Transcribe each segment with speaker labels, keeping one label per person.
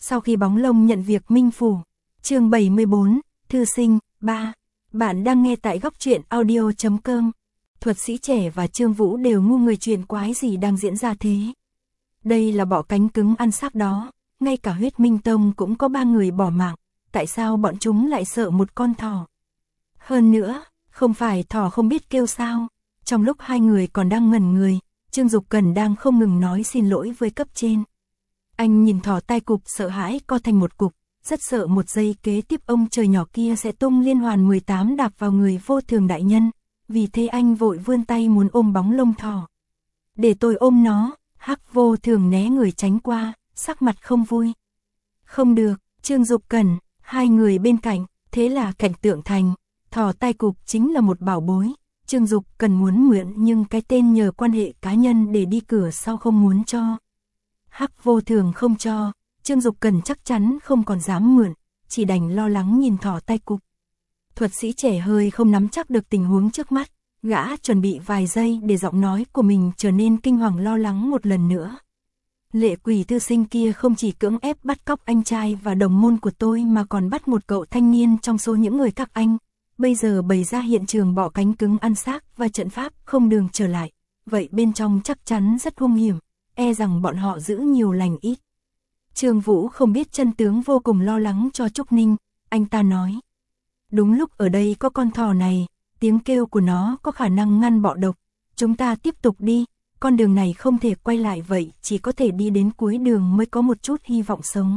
Speaker 1: Sau khi bóng lông nhận việc minh phủ. Chương 74, thư sinh 3. Bạn đang nghe tại góc truyện audio.com. Thuật sĩ trẻ và Trương Vũ đều ngu người, chuyện quái gì đang diễn ra thế? Đây là bọ cánh cứng ăn xác đó, ngay cả Huyết Minh Tông cũng có 3 người bỏ mạng, tại sao bọn chúng lại sợ một con thỏ? Hơn nữa, không phải thỏ không biết kêu sao? Trong lúc hai người còn đang ngẩn người, Trương Dục Cần đang không ngừng nói xin lỗi với cấp trên. Anh nhìn thỏ tai cụp sợ hãi co thành một cục, rất sợ một giây kế tiếp ông trời nhỏ kia sẽ tung liên hoàn 18 đạp vào người Vô Thường đại nhân, vì thế anh vội vươn tay muốn ôm bóng lông thỏ. Để tôi ôm nó. Hắc Vô Thường né người tránh qua, sắc mặt không vui. Không được, Trương Dục Cần, hai người bên cạnh, thế là cảnh tượng thành, thỏ tai cụp chính là một bảo bối. Trương Dục Cần muốn mượn nhưng cái tên nhờ quan hệ cá nhân để đi cửa sau không muốn cho. Hắc Vô Thường không cho, Trương Dục Cần chắc chắn không còn dám mượn, chỉ đành lo lắng nhìn thỏ tai cụp. Thuật sĩ trẻ hơi không nắm chắc được tình huống trước mắt, gã chuẩn bị vài giây để giọng nói của mình trở nên kinh hoàng lo lắng một lần nữa. Lệ quỷ thư sinh kia không chỉ cưỡng ép bắt cóc anh trai và đồng môn của tôi mà còn bắt một cậu thanh niên trong số những người các anh. Bây giờ bày ra hiện trường bọ cánh cứng ăn xác và trận pháp không đường trở lại. Vậy bên trong chắc chắn rất hung hiểm, e rằng bọn họ giữ nhiều lành ít. Trương Vũ không biết chân tướng vô cùng lo lắng cho Trúc Ninh, anh ta nói. Đúng lúc ở đây có con thỏ này, tiếng kêu của nó có khả năng ngăn bọ độc. Chúng ta tiếp tục đi, con đường này không thể quay lại vậy, chỉ có thể đi đến cuối đường mới có một chút hy vọng sống.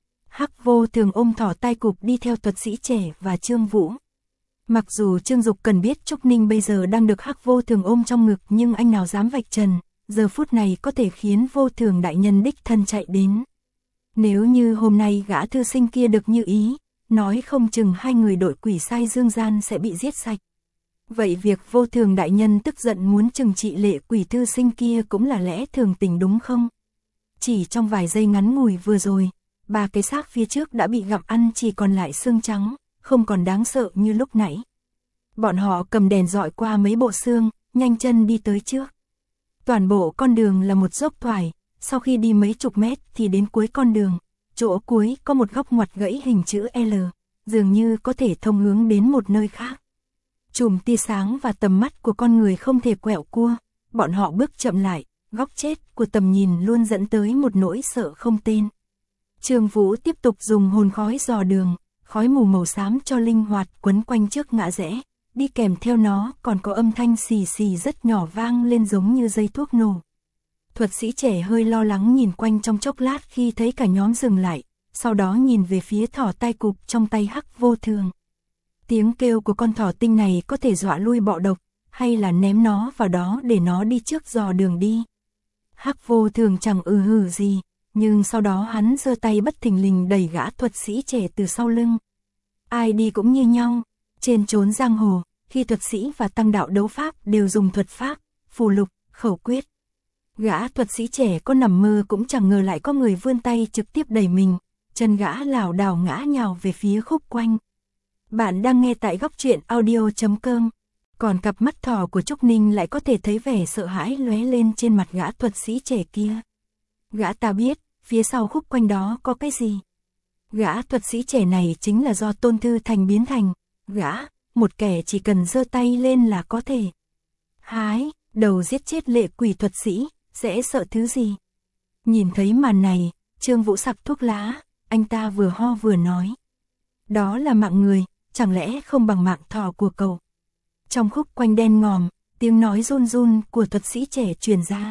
Speaker 1: Hắc Vô Thường ôm thỏ tai cụp đi theo thuật sĩ trẻ và Trương Vũ. Mặc dù Trương Dục Cần biết Trúc Ninh bây giờ đang được Hắc Vô Thường ôm trong ngực nhưng anh nào dám vạch trần, giờ phút này có thể khiến Vô Thường đại nhân đích thân chạy đến. Nếu như hôm nay gã thư sinh kia được như ý, nói không chừng hai người đội quỷ sai dương gian sẽ bị giết sạch. Vậy việc Vô Thường đại nhân tức giận muốn trừng trị lệ quỷ thư sinh kia cũng là lẽ thường tình đúng không? Chỉ trong vài giây ngắn ngủi vừa rồi, 3 cái xác phía trước đã bị gặm ăn chỉ còn lại xương trắng, không còn đáng sợ như lúc nãy. Bọn họ cầm đèn dọi qua mấy bộ xương, nhanh chân đi tới trước. Toàn bộ con đường là một dốc thoải, sau khi đi mấy chục mét thì đến cuối con đường, chỗ cuối có một góc ngoặt gãy hình chữ L, dường như có thể thông hướng đến một nơi khác. Chùm tia sáng và tầm mắt của con người không thể quẹo cua, bọn họ bước chậm lại, góc chết của tầm nhìn luôn dẫn tới một nỗi sợ không tên. Trương Vũ tiếp tục dùng hồn khói dò đường, khói mù màu xám cho linh hoạt quấn quanh trước ngã rẽ, đi kèm theo nó còn có âm thanh xì xì rất nhỏ vang lên giống như dây thuốc nổ. Thuật sĩ trẻ hơi lo lắng nhìn quanh trong chốc lát khi thấy cả nhóm dừng lại, sau đó nhìn về phía thỏ tai cụp trong tay Hắc Vô Thường. Tiếng kêu của con thỏ tinh này có thể dọa lui bọ độc, hay là ném nó vào đó để nó đi trước dò đường đi. Hắc Vô Thường chẳng hừ gì, nhưng sau đó hắn giơ tay bất thình lình đẩy gã thuật sĩ trẻ từ sau lưng. Ai đi cũng như nhau, trên chốn giang hồ, khi thuật sĩ và tăng đạo đấu pháp đều dùng thuật pháp, phù lục, khẩu quyết. Gã thuật sĩ trẻ có nằm mơ cũng chẳng ngờ lại có người vươn tay trực tiếp đẩy mình, chân gã lảo đảo ngã nhào về phía khúc quanh. Bạn đang nghe tại góc truyện audio.com. Còn cặp mắt thỏ của Trúc Ninh lại có thể thấy vẻ sợ hãi lóe lên trên mặt gã thuật sĩ trẻ kia. Gã ta biết, phía sau khúc quanh đó có cái gì. Gã thuật sĩ trẻ này chính là do Tôn Thư Thành biến thành. Gã, một kẻ chỉ cần giơ tay lên là có thể hái đầu giết chết lệ quỷ thuật sĩ, sẽ sợ thứ gì? Nhìn thấy màn này, Trương Vũ sặc thuốc lá, anh ta vừa ho vừa nói. Đó là mạng người, chẳng lẽ không bằng mạng thỏ của cậu? Trong khúc quanh đen ngòm, tiếng nói run run của thuật sĩ trẻ truyền ra.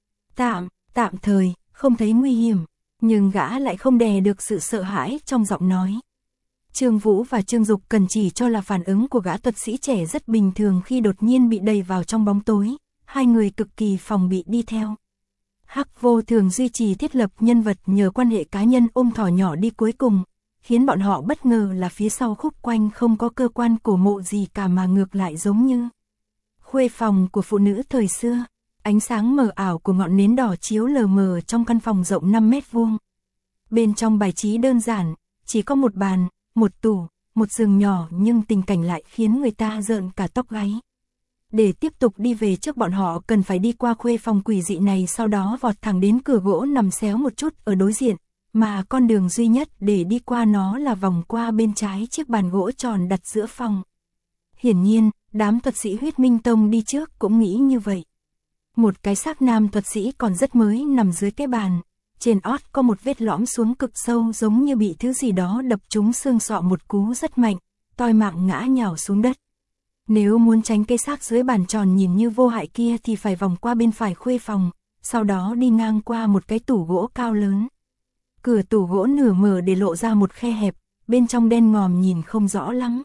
Speaker 1: Tạm thời, không thấy nguy hiểm, nhưng gã lại không đè được sự sợ hãi trong giọng nói. Trương Vũ và Trương Dục Cần chỉ cho là phản ứng của gã thuật sĩ trẻ rất bình thường khi đột nhiên bị đẩy vào trong bóng tối, hai người cực kỳ phòng bị đi theo. Hắc Vô Thường duy trì thiết lập nhân vật nhờ quan hệ cá nhân ôm thỏ nhỏ đi cuối cùng, khiến bọn họ bất ngờ là phía sau khúc quanh không có cơ quan cổ mộ gì cả mà ngược lại giống như khuê phòng của phụ nữ thời xưa. Ánh sáng mờ ảo của ngọn nến đỏ chiếu lờ mờ trong căn phòng rộng 5 mét vuông. Bên trong bài trí đơn giản, chỉ có một bàn, một tủ, một giường nhỏ nhưng tình cảnh lại khiến người ta rợn cả tóc gáy. Để tiếp tục đi về trước bọn họ cần phải đi qua khuê phòng quỷ dị này, sau đó vọt thẳng đến cửa gỗ nằm xéo một chút ở đối diện, mà con đường duy nhất để đi qua nó là vòng qua bên trái chiếc bàn gỗ tròn đặt giữa phòng. Hiển nhiên, đám thuật sĩ Huyết Minh Tông đi trước cũng nghĩ như vậy. Một cái xác nam thuật sĩ còn rất mới nằm dưới cái bàn, trên ót có một vết lõm xuống cực sâu giống như bị thứ gì đó đập trúng xương sọ một cú rất mạnh, toi mạng ngã nhào xuống đất. Nếu muốn tránh cái xác dưới bàn tròn nhìn như vô hại kia thì phải vòng qua bên phải khuê phòng, sau đó đi ngang qua một cái tủ gỗ cao lớn. Cửa tủ gỗ nửa mở để lộ ra một khe hẹp, bên trong đen ngòm nhìn không rõ lắm.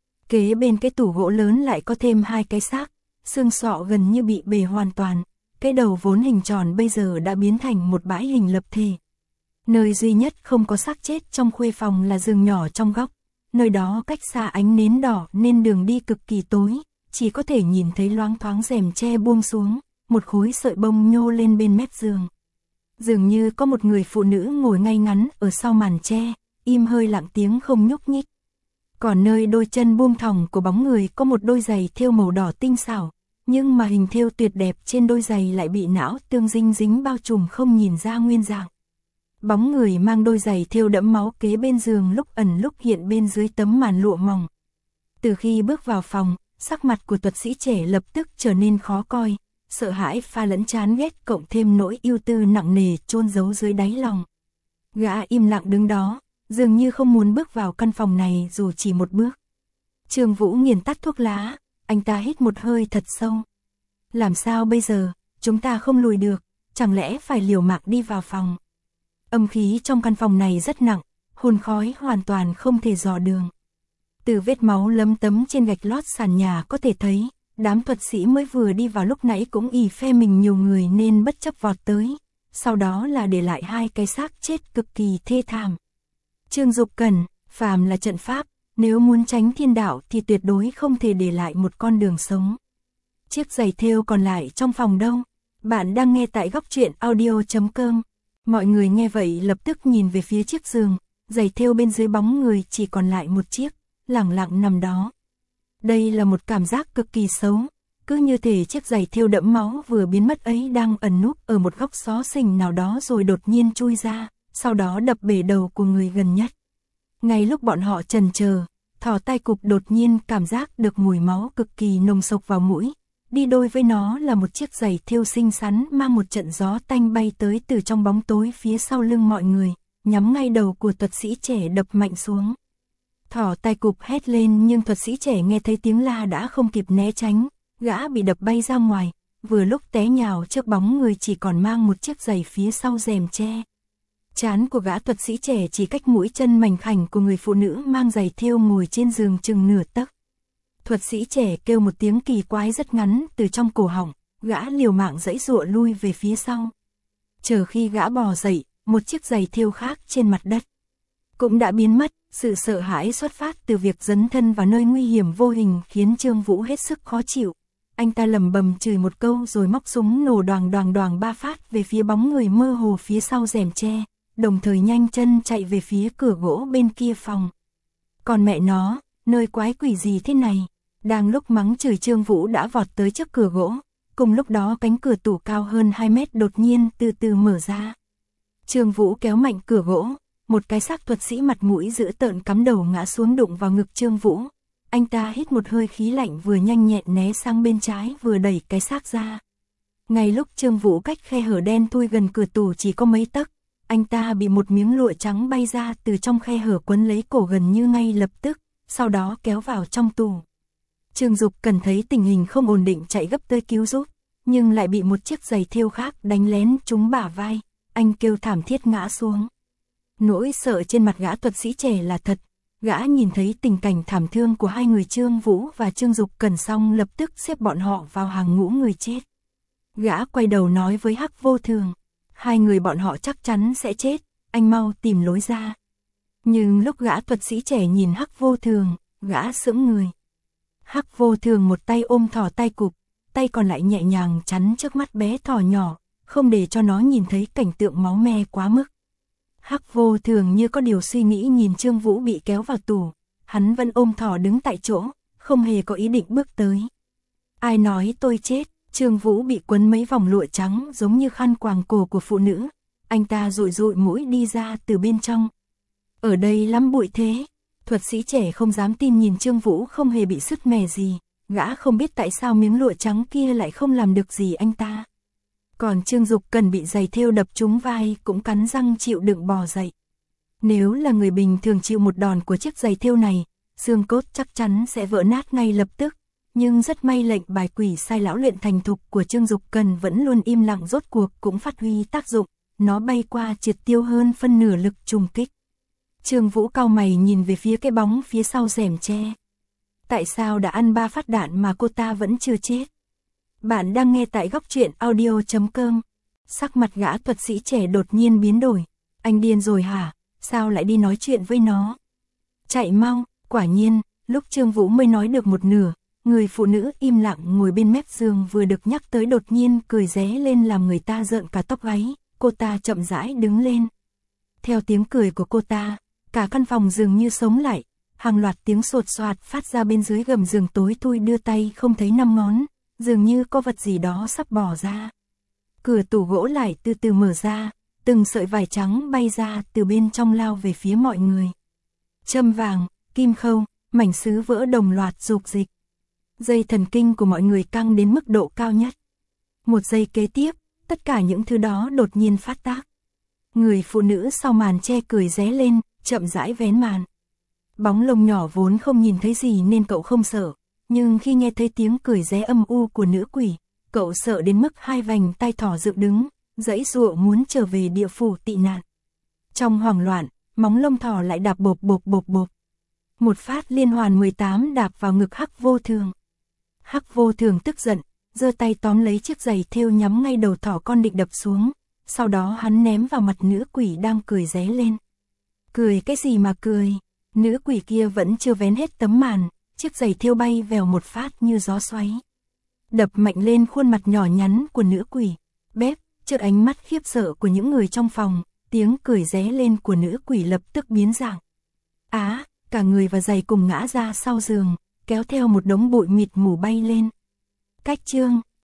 Speaker 1: Kế bên cái tủ gỗ lớn lại có thêm 2 cái xác, xương sọ gần như bị bể hoàn toàn, cái đầu vốn hình tròn bây giờ đã biến thành một bãi hình lập thể. Nơi duy nhất không có xác chết trong khuê phòng là giường nhỏ trong góc, nơi đó cách xa ánh nến đỏ nên đường đi cực kỳ tối, chỉ có thể nhìn thấy loáng thoáng rèm che buông xuống, một khối sợi bông nhô lên bên mép giường. Dường như có một người phụ nữ ngồi ngay ngắn ở sau màn che, im hơi lặng tiếng không nhúc nhích. Còn nơi đôi chân buông thõng của bóng người có một đôi giày thêu màu đỏ tinh xảo, nhưng mà hình thêu tuyệt đẹp trên đôi giày lại bị não tương dinh dính bao trùm không nhìn ra nguyên dạng. Bóng người mang đôi giày thêu đẫm máu kế bên giường lúc ẩn lúc hiện bên dưới tấm màn lụa mỏng. Từ khi bước vào phòng, sắc mặt của thuật sĩ trẻ lập tức trở nên khó coi, sợ hãi pha lẫn chán ghét cộng thêm nỗi ưu tư nặng nề chôn giấu dưới đáy lòng. Gã im lặng đứng đó, dường như không muốn bước vào căn phòng này dù chỉ một bước. Trương Vũ nghiền tắt thuốc lá, anh ta hít một hơi thật sâu. Làm sao bây giờ, chúng ta không lùi được, chẳng lẽ phải liều mạng đi vào phòng. Âm khí trong căn phòng này rất nặng, hồn khói hoàn toàn không thể dò đường. Từ vết máu lấm tấm trên gạch lót sàn nhà có thể thấy, đám thuật sĩ mới vừa đi vào lúc nãy cũng ỷ phe mình nhiều người nên bất chấp vọt tới, sau đó là để lại 2 cái xác chết cực kỳ thê thảm. Trương Dục Cẩn, phàm là trận pháp, nếu muốn tránh thiên đạo thì tuyệt đối không thể để lại một con đường sống. Chiếc giày thêu còn lại trong phòng đâu? Bạn đang nghe tại góc truyện audio.com. Mọi người nghe vậy lập tức nhìn về phía chiếc giường, giày thêu bên dưới bóng người chỉ còn lại một chiếc, lẳng lặng nằm đó. Đây là một cảm giác cực kỳ xấu, cứ như thể chiếc giày thêu đẫm máu vừa biến mất ấy đang ẩn núp ở một góc xó xỉnh nào đó rồi đột nhiên chui ra, sau đó đập bể đầu của người gần nhất. Ngay lúc bọn họ chần chờ, thò tay cụp đột nhiên cảm giác được mùi máu cực kỳ nồng sộc vào mũi. Đi đôi với nó là một chiếc giày thêu xinh xắn mang một trận gió tanh bay tới từ trong bóng tối phía sau lưng mọi người, nhắm ngay đầu của thuật sĩ trẻ đập mạnh xuống. Thỏ tay cụp hét lên nhưng thuật sĩ trẻ nghe thấy tiếng la đã không kịp né tránh, gã bị đập bay ra ngoài, vừa lúc té nhào trước bóng người chỉ còn mang một chiếc giày phía sau rèm che. Trán của gã thuật sĩ trẻ chỉ cách mũi chân mảnh khảnh của người phụ nữ mang giày thêu ngồi trên giường chừng nửa tấc. Thuật sĩ trẻ kêu một tiếng kỳ quái rất ngắn từ trong cổ họng, gã liều mạng giãy giụa lui về phía sau. Chờ khi gã bò dậy, một chiếc giày thêu khác trên mặt đất cũng đã biến mất. Sự sợ hãi xuất phát từ việc dấn thân vào nơi nguy hiểm vô hình khiến Trương Vũ hết sức khó chịu. Anh ta lẩm bẩm chửi một câu rồi móc súng nổ đoàng đoàng đoàng 3 phát về phía bóng người mơ hồ phía sau rèm che, đồng thời nhanh chân chạy về phía cửa gỗ bên kia phòng. Còn mẹ nó, nơi quái quỷ gì thế này? Đang lúc mắng chửi Trương Vũ đã vọt tới trước cửa gỗ, cùng lúc đó cánh cửa tủ cao hơn 2 mét đột nhiên từ từ mở ra. Trương Vũ kéo mạnh cửa gỗ, một cái xác thuật sĩ mặt mũi dữ tợn cắm đầu ngã xuống đụng vào ngực Trương Vũ. Anh ta hít một hơi khí lạnh vừa nhanh nhẹn né sang bên trái vừa đẩy cái xác ra. Ngay lúc Trương Vũ cách khe hở đen thui gần cửa tủ chỉ có mấy tấc, anh ta bị một miếng lụa trắng bay ra từ trong khe hở quấn lấy cổ gần như ngay lập tức, sau đó kéo vào trong tủ. Trương Dục Cẩn thấy tình hình không ổn định chạy gấp tới cứu giúp, nhưng lại bị một chiếc giày thêu khác đánh lén trúng bả vai, anh kêu thảm thiết ngã xuống. Nỗi sợ trên mặt gã thuật sĩ trẻ là thật, gã nhìn thấy tình cảnh thảm thương của 2 người Trương Vũ và Trương Dục Cẩn xong lập tức xếp bọn họ vào hàng ngũ người chết. Gã quay đầu nói với Hắc Vô Thường, 2 người bọn họ chắc chắn sẽ chết, anh mau tìm lối ra. Nhưng lúc gã thuật sĩ trẻ nhìn Hắc Vô Thường, gã sững người. Hắc Vô Thường một tay ôm thỏ tay cụp, tay còn lại nhẹ nhàng chắn trước mắt bé thỏ nhỏ, không để cho nó nhìn thấy cảnh tượng máu me quá mức. Hắc Vô Thường như có điều suy nghĩ nhìn Trương Vũ bị kéo vào tủ, hắn vẫn ôm thỏ đứng tại chỗ, không hề có ý định bước tới. Ai nói tôi chết? Trương Vũ bị quấn mấy vòng lụa trắng giống như khăn quàng cổ của phụ nữ, anh ta dụi dụi mũi đi ra từ bên trong. Ở đây lắm bụi thế. Thuật sĩ trẻ không dám tin nhìn Trương Vũ không hề bị sứt mẻ gì, gã không biết tại sao miếng lụa trắng kia lại không làm được gì anh ta. Còn Trương Dục Cần bị giày thêu đập trúng vai cũng cắn răng chịu đựng bò dậy. Nếu là người bình thường chịu một đòn của chiếc giày thêu này, xương cốt chắc chắn sẽ vỡ nát ngay lập tức. Nhưng rất may lệnh bài quỷ sai lão luyện thành thục của Trương Dục Cần vẫn luôn im lặng rốt cuộc cũng phát huy tác dụng, nó bay qua triệt tiêu hơn phân nửa lực trùng kích. Trương Vũ cau mày nhìn về phía cái bóng phía sau rèm tre. Tại sao đã ăn 3 phát đạn mà cô ta vẫn chưa chết? Bạn đang nghe tại góc truyện audio.com. Sắc mặt gã thuật sĩ trẻ đột nhiên biến đổi. Anh điên rồi hả? Sao lại đi nói chuyện với nó? Chạy mau, quả nhiên, lúc Trương Vũ mới nói được một nửa, người phụ nữ im lặng ngồi bên mép giường vừa được nhắc tới đột nhiên cười ré lên làm người ta rợn cả tóc gáy. Cô ta chậm rãi đứng lên. Theo tiếng cười của cô ta, cả căn phòng dường như sống lại, hàng loạt tiếng sột soạt phát ra bên dưới gầm giường tối thui đưa tay không thấy 5 ngón, dường như có vật gì đó sắp bỏ ra. Cửa tủ gỗ lại từ từ mở ra, từng sợi vải trắng bay ra từ bên trong lao về phía mọi người. Châm vàng, kim khâu, mảnh sứ vỡ đồng loạt rục dịch. Dây thần kinh của mọi người căng đến mức độ cao nhất. Một giây kế tiếp, tất cả những thứ đó đột nhiên phát tác. Người phụ nữ sau màn che cười ré lên, chậm rãi vén màn. Bóng lông nhỏ vốn không nhìn thấy gì nên cậu không sợ, nhưng khi nghe thấy tiếng cười ré âm u của nữ quỷ, cậu sợ đến mức hai vành tay thỏ dựng đứng, giãy giụa muốn trở về địa phủ tị nạn. Trong hoảng loạn, móng lông thỏ lại đạp bộp bộp bộp bộp. Một phát liên hoàn 18 đạp vào ngực Hắc Vô Thường. Hắc Vô Thường tức giận, giơ tay tóm lấy chiếc giày thêu nhắm ngay đầu thỏ con định đập xuống, sau đó hắn ném vào mặt nữ quỷ đang cười ré lên. Cười cái gì mà cười? Nữ quỷ kia vẫn chưa vén hết tấm màn, chiếc giày thêu bay vèo một phát như gió xoáy. Đập mạnh lên khuôn mặt nhỏ nhắn của nữ quỷ. Bếp, trước ánh mắt khiếp sợ của những người trong phòng, tiếng cười ré lên của nữ quỷ lập tức biến dạng. Cả người và giày cùng ngã ra sau giường, kéo theo một đống bụi mịt mù bay lên. Cách chương